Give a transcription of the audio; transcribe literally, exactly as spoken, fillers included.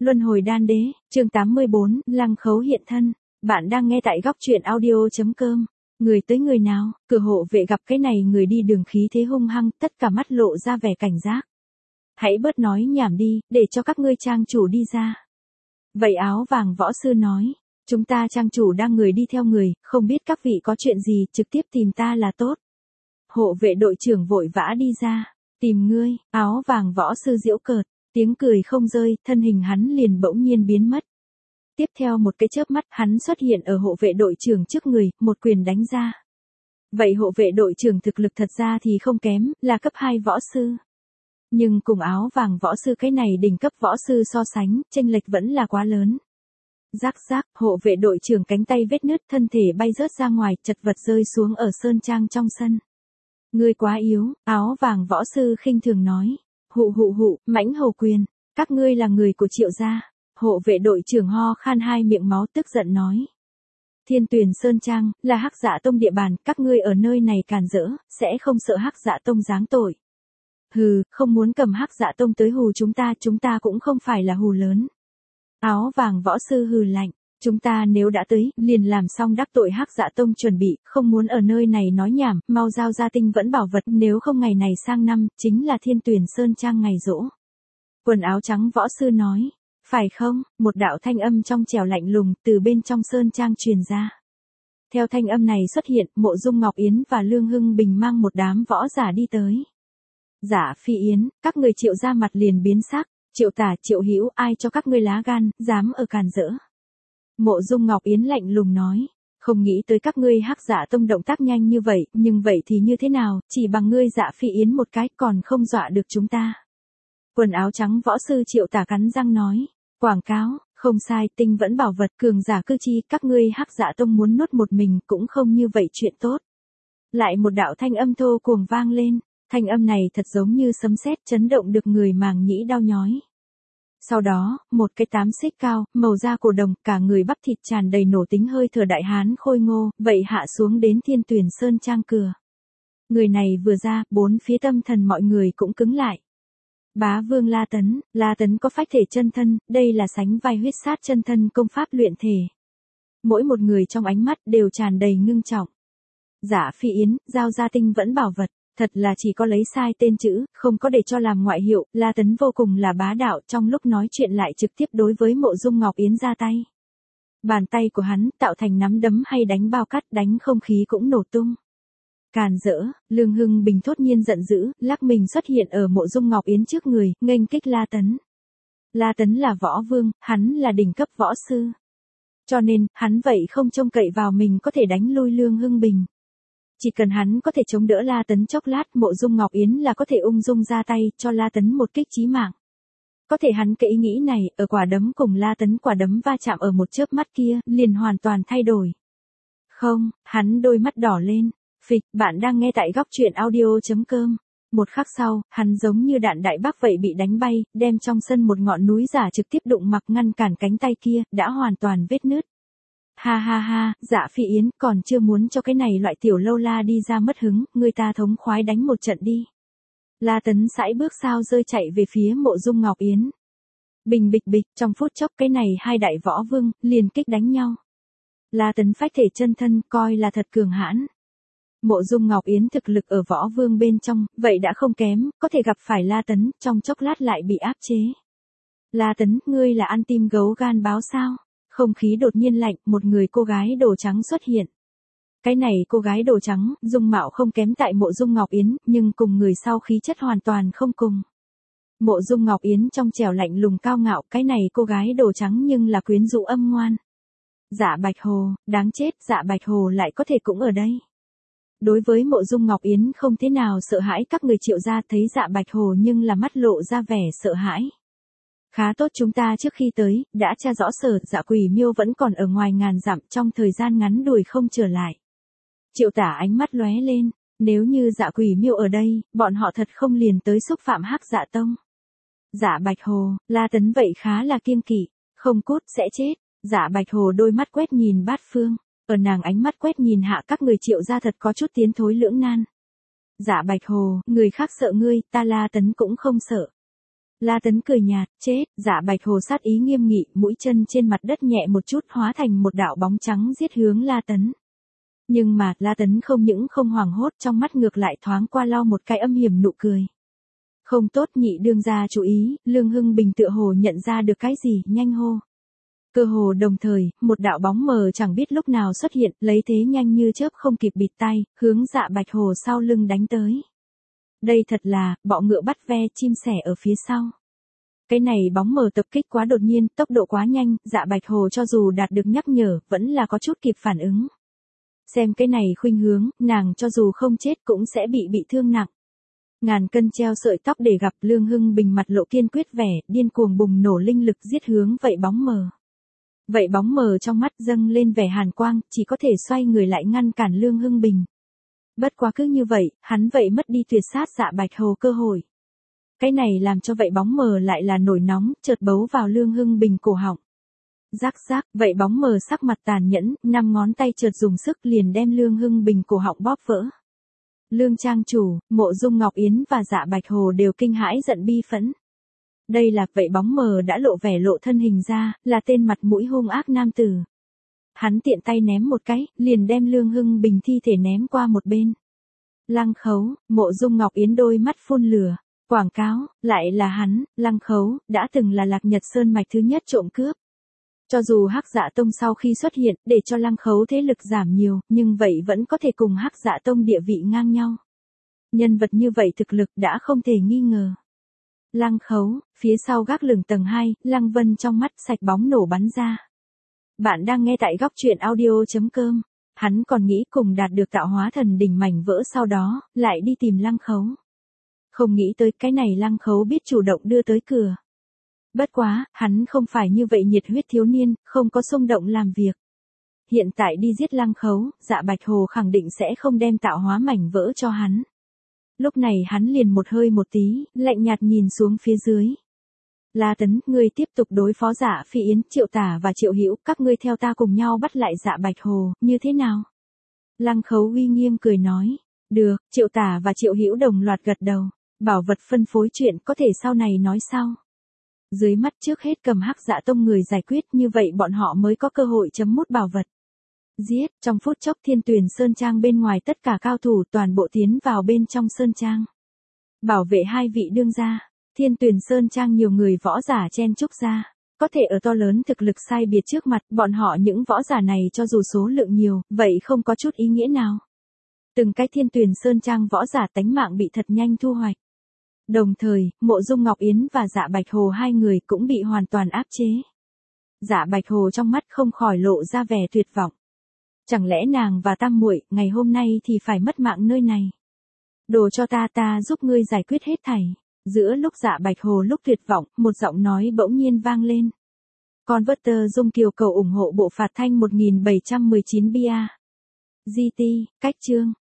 Luân hồi đan đế, chương tám mươi bốn, Lăng Khấu hiện thân. Bạn đang nghe tại góc truyện audio.com. Người tới người nào, cửa hộ vệ gặp cái này người đi đường khí thế hung hăng, tất cả mắt lộ ra vẻ cảnh giác. Hãy bớt nói nhảm đi, để cho các ngươi trang chủ đi ra. Vậy áo vàng võ sư nói, chúng ta trang chủ đang người đi theo người, không biết các vị có chuyện gì, trực tiếp tìm ta là tốt. Hộ vệ đội trưởng vội vã đi ra, tìm ngươi, áo vàng võ sư giễu cợt. Tiếng cười không rơi, thân hình hắn liền bỗng nhiên biến mất. Tiếp theo một cái chớp mắt, hắn xuất hiện ở hộ vệ đội trưởng trước người, một quyền đánh ra. Vậy hộ vệ đội trưởng thực lực thật ra thì không kém, là cấp hai võ sư. Nhưng cùng áo vàng võ sư cái này đỉnh cấp võ sư so sánh, chênh lệch vẫn là quá lớn. Rắc rắc, hộ vệ đội trưởng cánh tay vết nứt, thân thể bay rớt ra ngoài, chật vật rơi xuống ở sơn trang trong sân. Ngươi quá yếu, áo vàng võ sư khinh thường nói. Hụ hụ hụ, mãnh hầu quyền, các ngươi là người của Triệu gia. Hộ vệ đội trưởng ho khan hai miệng máu tức giận nói. Thiên Tuyền Sơn Trang, là Hắc Dạ Tông địa bàn, các ngươi ở nơi này càn rỡ, sẽ không sợ Hắc Dạ Tông giáng tội. Hừ, không muốn cầm Hắc Dạ Tông tới hù chúng ta, chúng ta cũng không phải là hù lớn. Áo vàng võ sư hừ lạnh, chúng ta nếu đã tới, liền làm xong đắc tội Hắc Dạ Tông chuẩn bị, không muốn ở nơi này nói nhảm, mau giao ra tinh vẫn bảo vật, nếu không ngày này sang năm, chính là Thiên Tuyền Sơn Trang ngày giỗ. Quần áo trắng võ sư nói, phải không, một đạo thanh âm trong trẻo lạnh lùng, từ bên trong Sơn Trang truyền ra. Theo thanh âm này xuất hiện, Mộ Dung Ngọc Yến và Lương Hưng Bình mang một đám võ giả đi tới. Giả Phi Yến, các người Triệu ra mặt liền biến sắc, Triệu Tả, Triệu Hữu, ai cho các ngươi lá gan, dám ở càn rỡ. Mộ Dung Ngọc Yến lạnh lùng nói, không nghĩ tới các ngươi Hắc Dạ Tông động tác nhanh như vậy, nhưng vậy thì như thế nào, chỉ bằng ngươi Dạ Phi Yến một cái còn không dọa được chúng ta. Quần áo trắng võ sư Triệu Tả cắn răng nói, quảng cáo, không sai, tinh vẫn bảo vật, cường giả cư chi, các ngươi Hắc Dạ Tông muốn nuốt một mình cũng không như vậy chuyện tốt. Lại một đạo thanh âm thô cuồng vang lên, thanh âm này thật giống như sấm sét chấn động được người màng nhĩ đau nhói. Sau đó, một cái tám xích cao, màu da cổ đồng, cả người bắp thịt tràn đầy nổ tính hơi thở đại hán khôi ngô, vậy hạ xuống đến Thiên Tuyền Sơn Trang cửa. Người này vừa ra, bốn phía tâm thần mọi người cũng cứng lại. Bá Vương La Tấn, La Tấn có phách thể chân thân, đây là sánh vai huyết sát chân thân công pháp luyện thể. Mỗi một người trong ánh mắt đều tràn đầy ngưng trọng. Giả Phi Yến, giao ra tinh vẫn bảo vật. Thật là chỉ có lấy sai tên chữ, không có để cho làm ngoại hiệu, La Tấn vô cùng là bá đạo, trong lúc nói chuyện lại trực tiếp đối với Mộ Dung Ngọc Yến ra tay. Bàn tay của hắn tạo thành nắm đấm hay đánh bao cắt, đánh không khí cũng nổ tung. Càn rỡ, Lương Hưng Bình thốt nhiên giận dữ, lắc mình xuất hiện ở Mộ Dung Ngọc Yến trước người, nghênh kích La Tấn. La Tấn là võ vương, hắn là đỉnh cấp võ sư. Cho nên, hắn vậy không trông cậy vào mình có thể đánh lui Lương Hưng Bình. Chỉ cần hắn có thể chống đỡ La Tấn chốc lát, Mộ Dung Ngọc Yến là có thể ung dung ra tay, cho La Tấn một kích chí mạng. Có thể hắn cái ý nghĩ này, ở quả đấm cùng La Tấn quả đấm va chạm ở một chớp mắt kia, liền hoàn toàn thay đổi. Không, hắn đôi mắt đỏ lên. Phịch, bạn đang nghe tại góc truyện audio.com. Một khắc sau, hắn giống như đạn đại bác vậy bị đánh bay, đem trong sân một ngọn núi giả trực tiếp đụng mặc ngăn cản cánh tay kia, đã hoàn toàn vết nứt. Ha ha ha, Dạ Phi Yến, còn chưa muốn cho cái này loại tiểu lâu la đi ra mất hứng, người ta thống khoái đánh một trận đi. La Tấn sải bước sao rơi chạy về phía Mộ Dung Ngọc Yến. Bình bịch bịch, trong phút chốc cái này hai đại võ vương, liền kích đánh nhau. La Tấn phách thể chân thân, coi là thật cường hãn. Mộ Dung Ngọc Yến thực lực ở võ vương bên trong, vậy đã không kém, có thể gặp phải La Tấn, trong chốc lát lại bị áp chế. La Tấn, ngươi là ăn tim gấu gan báo sao? Không khí đột nhiên lạnh, một người cô gái đồ trắng xuất hiện. Cái này cô gái đồ trắng, dung mạo không kém tại Mộ Dung Ngọc Yến, nhưng cùng người sau khí chất hoàn toàn không cùng. Mộ Dung Ngọc Yến trong trẻo lạnh lùng cao ngạo, cái này cô gái đồ trắng nhưng là quyến rũ âm ngoan. Dạ Bạch Hồ, đáng chết, Dạ Bạch Hồ lại có thể cũng ở đây. Đối với Mộ Dung Ngọc Yến không thế nào sợ hãi, các người Triệu gia thấy Dạ Bạch Hồ nhưng là mắt lộ ra vẻ sợ hãi. Khá tốt chúng ta trước khi tới, đã tra rõ sở, Dạ Quỷ Miêu vẫn còn ở ngoài ngàn dặm, trong thời gian ngắn đuổi không trở lại. Triệu Tả ánh mắt lóe lên, nếu như Dạ Quỷ Miêu ở đây, bọn họ thật không liền tới xúc phạm Hắc Dạ Tông. Dạ Bạch Hồ, La Tấn vậy khá là kiêng kỵ, không cút sẽ chết. Dạ Bạch Hồ đôi mắt quét nhìn bát phương, ở nàng ánh mắt quét nhìn hạ các người Triệu gia thật có chút tiến thối lưỡng nan. Dạ Bạch Hồ, người khác sợ ngươi, ta La Tấn cũng không sợ. La Tấn cười nhạt, chết, Dạ Bạch Hồ sát ý nghiêm nghị, mũi chân trên mặt đất nhẹ một chút hóa thành một đạo bóng trắng giết hướng La Tấn. Nhưng mà, La Tấn không những không hoảng hốt, trong mắt ngược lại thoáng qua lau một cái âm hiểm nụ cười. Không tốt, nhị đương gia chú ý, Lương Hưng Bình tựa hồ nhận ra được cái gì, nhanh hô. Cơ hồ đồng thời, một đạo bóng mờ chẳng biết lúc nào xuất hiện, lấy thế nhanh như chớp không kịp bịt tay, hướng Dạ Bạch Hồ sau lưng đánh tới. Đây thật là, bọ ngựa bắt ve, chim sẻ ở phía sau. Cái này bóng mờ tập kích quá đột nhiên, tốc độ quá nhanh, Dạ Bạch Hồ cho dù đạt được nhắc nhở, vẫn là có chút kịp phản ứng. Xem cái này khuynh hướng, nàng cho dù không chết cũng sẽ bị bị thương nặng. Ngàn cân treo sợi tóc để gặp Lương Hưng Bình mặt lộ kiên quyết vẻ, điên cuồng bùng nổ linh lực giết hướng vậy bóng mờ. Vậy bóng mờ trong mắt dâng lên vẻ hàn quang, chỉ có thể xoay người lại ngăn cản Lương Hưng Bình. Bất quá cứ như vậy, hắn vậy mất đi tuyệt sát Dạ Bạch Hồ cơ hội. Cái này làm cho vậy bóng mờ lại là nổi nóng, chợt bấu vào Lương Hưng Bình cổ họng. Rắc rắc, vậy bóng mờ sắc mặt tàn nhẫn, năm ngón tay chợt dùng sức liền đem Lương Hưng Bình cổ họng bóp vỡ. Lương trang chủ, Mộ Dung Ngọc Yến và Dạ Bạch Hồ đều kinh hãi giận bi phẫn. Đây là vậy bóng mờ đã lộ vẻ lộ thân hình ra, là tên mặt mũi hung ác nam tử. Hắn tiện tay ném một cái, liền đem Lương Hưng Bình thi thể ném qua một bên. Lăng Khấu, Mộ Dung Ngọc Yến đôi mắt phun lửa, quảng cáo, lại là hắn, Lăng Khấu, đã từng là Lạc Nhật Sơn mạch thứ nhất trộm cướp. Cho dù Hắc Dạ Tông sau khi xuất hiện, để cho Lăng Khấu thế lực giảm nhiều, nhưng vậy vẫn có thể cùng Hắc Dạ Tông địa vị ngang nhau. Nhân vật như vậy thực lực đã không thể nghi ngờ. Lăng Khấu, phía sau gác lửng tầng hai, Lăng Vân trong mắt sạch bóng nổ bắn ra. Bạn đang nghe tại góc truyện audio.com. Hắn còn nghĩ cùng đạt được tạo hóa thần đỉnh mảnh vỡ sau đó, lại đi tìm Lăng Khấu. Không nghĩ tới cái này Lăng Khấu biết chủ động đưa tới cửa. Bất quá, hắn không phải như vậy nhiệt huyết thiếu niên, không có xung động làm việc. Hiện tại đi giết Lăng Khấu, Dạ Bạch Hồ khẳng định sẽ không đem tạo hóa mảnh vỡ cho hắn. Lúc này hắn liền một hơi một tí, lạnh nhạt nhìn xuống phía dưới. La Tấn, ngươi tiếp tục đối phó Dạ Phi Yến, Triệu Tả và Triệu Hữu, các ngươi theo ta cùng nhau bắt lại Dạ Bạch Hồ, như thế nào? Lăng Khấu uy nghiêm cười nói, được, Triệu Tả và Triệu Hữu đồng loạt gật đầu, bảo vật phân phối chuyện có thể sau này nói sau. Dưới mắt trước hết cầm Hắc Dạ Tông người giải quyết, như vậy bọn họ mới có cơ hội chấm mút bảo vật. Giết, trong phút chốc Thiên Tuyền Sơn Trang bên ngoài tất cả cao thủ toàn bộ tiến vào bên trong Sơn Trang. Bảo vệ hai vị đương gia, Thiên Tuyền Sơn Trang nhiều người võ giả chen chúc ra. Có thể ở to lớn thực lực sai biệt trước mặt, bọn họ những võ giả này cho dù số lượng nhiều, vậy không có chút ý nghĩa nào. Từng cái Thiên Tuyền Sơn Trang võ giả tánh mạng bị thật nhanh thu hoạch. Đồng thời, Mộ Dung Ngọc Yến và Dạ Bạch Hồ hai người cũng bị hoàn toàn áp chế. Dạ Bạch Hồ trong mắt không khỏi lộ ra vẻ tuyệt vọng. Chẳng lẽ nàng và Tam muội ngày hôm nay thì phải mất mạng nơi này? Đồ cho ta, ta giúp ngươi giải quyết hết thảy. Giữa lúc Dạ Bạch Hồ lúc tuyệt vọng, một giọng nói bỗng nhiên vang lên. Converter Dung Kiều cầu ủng hộ bộ phạt thanh một nghìn bảy trăm mười chín bia. giê tê, cách chương.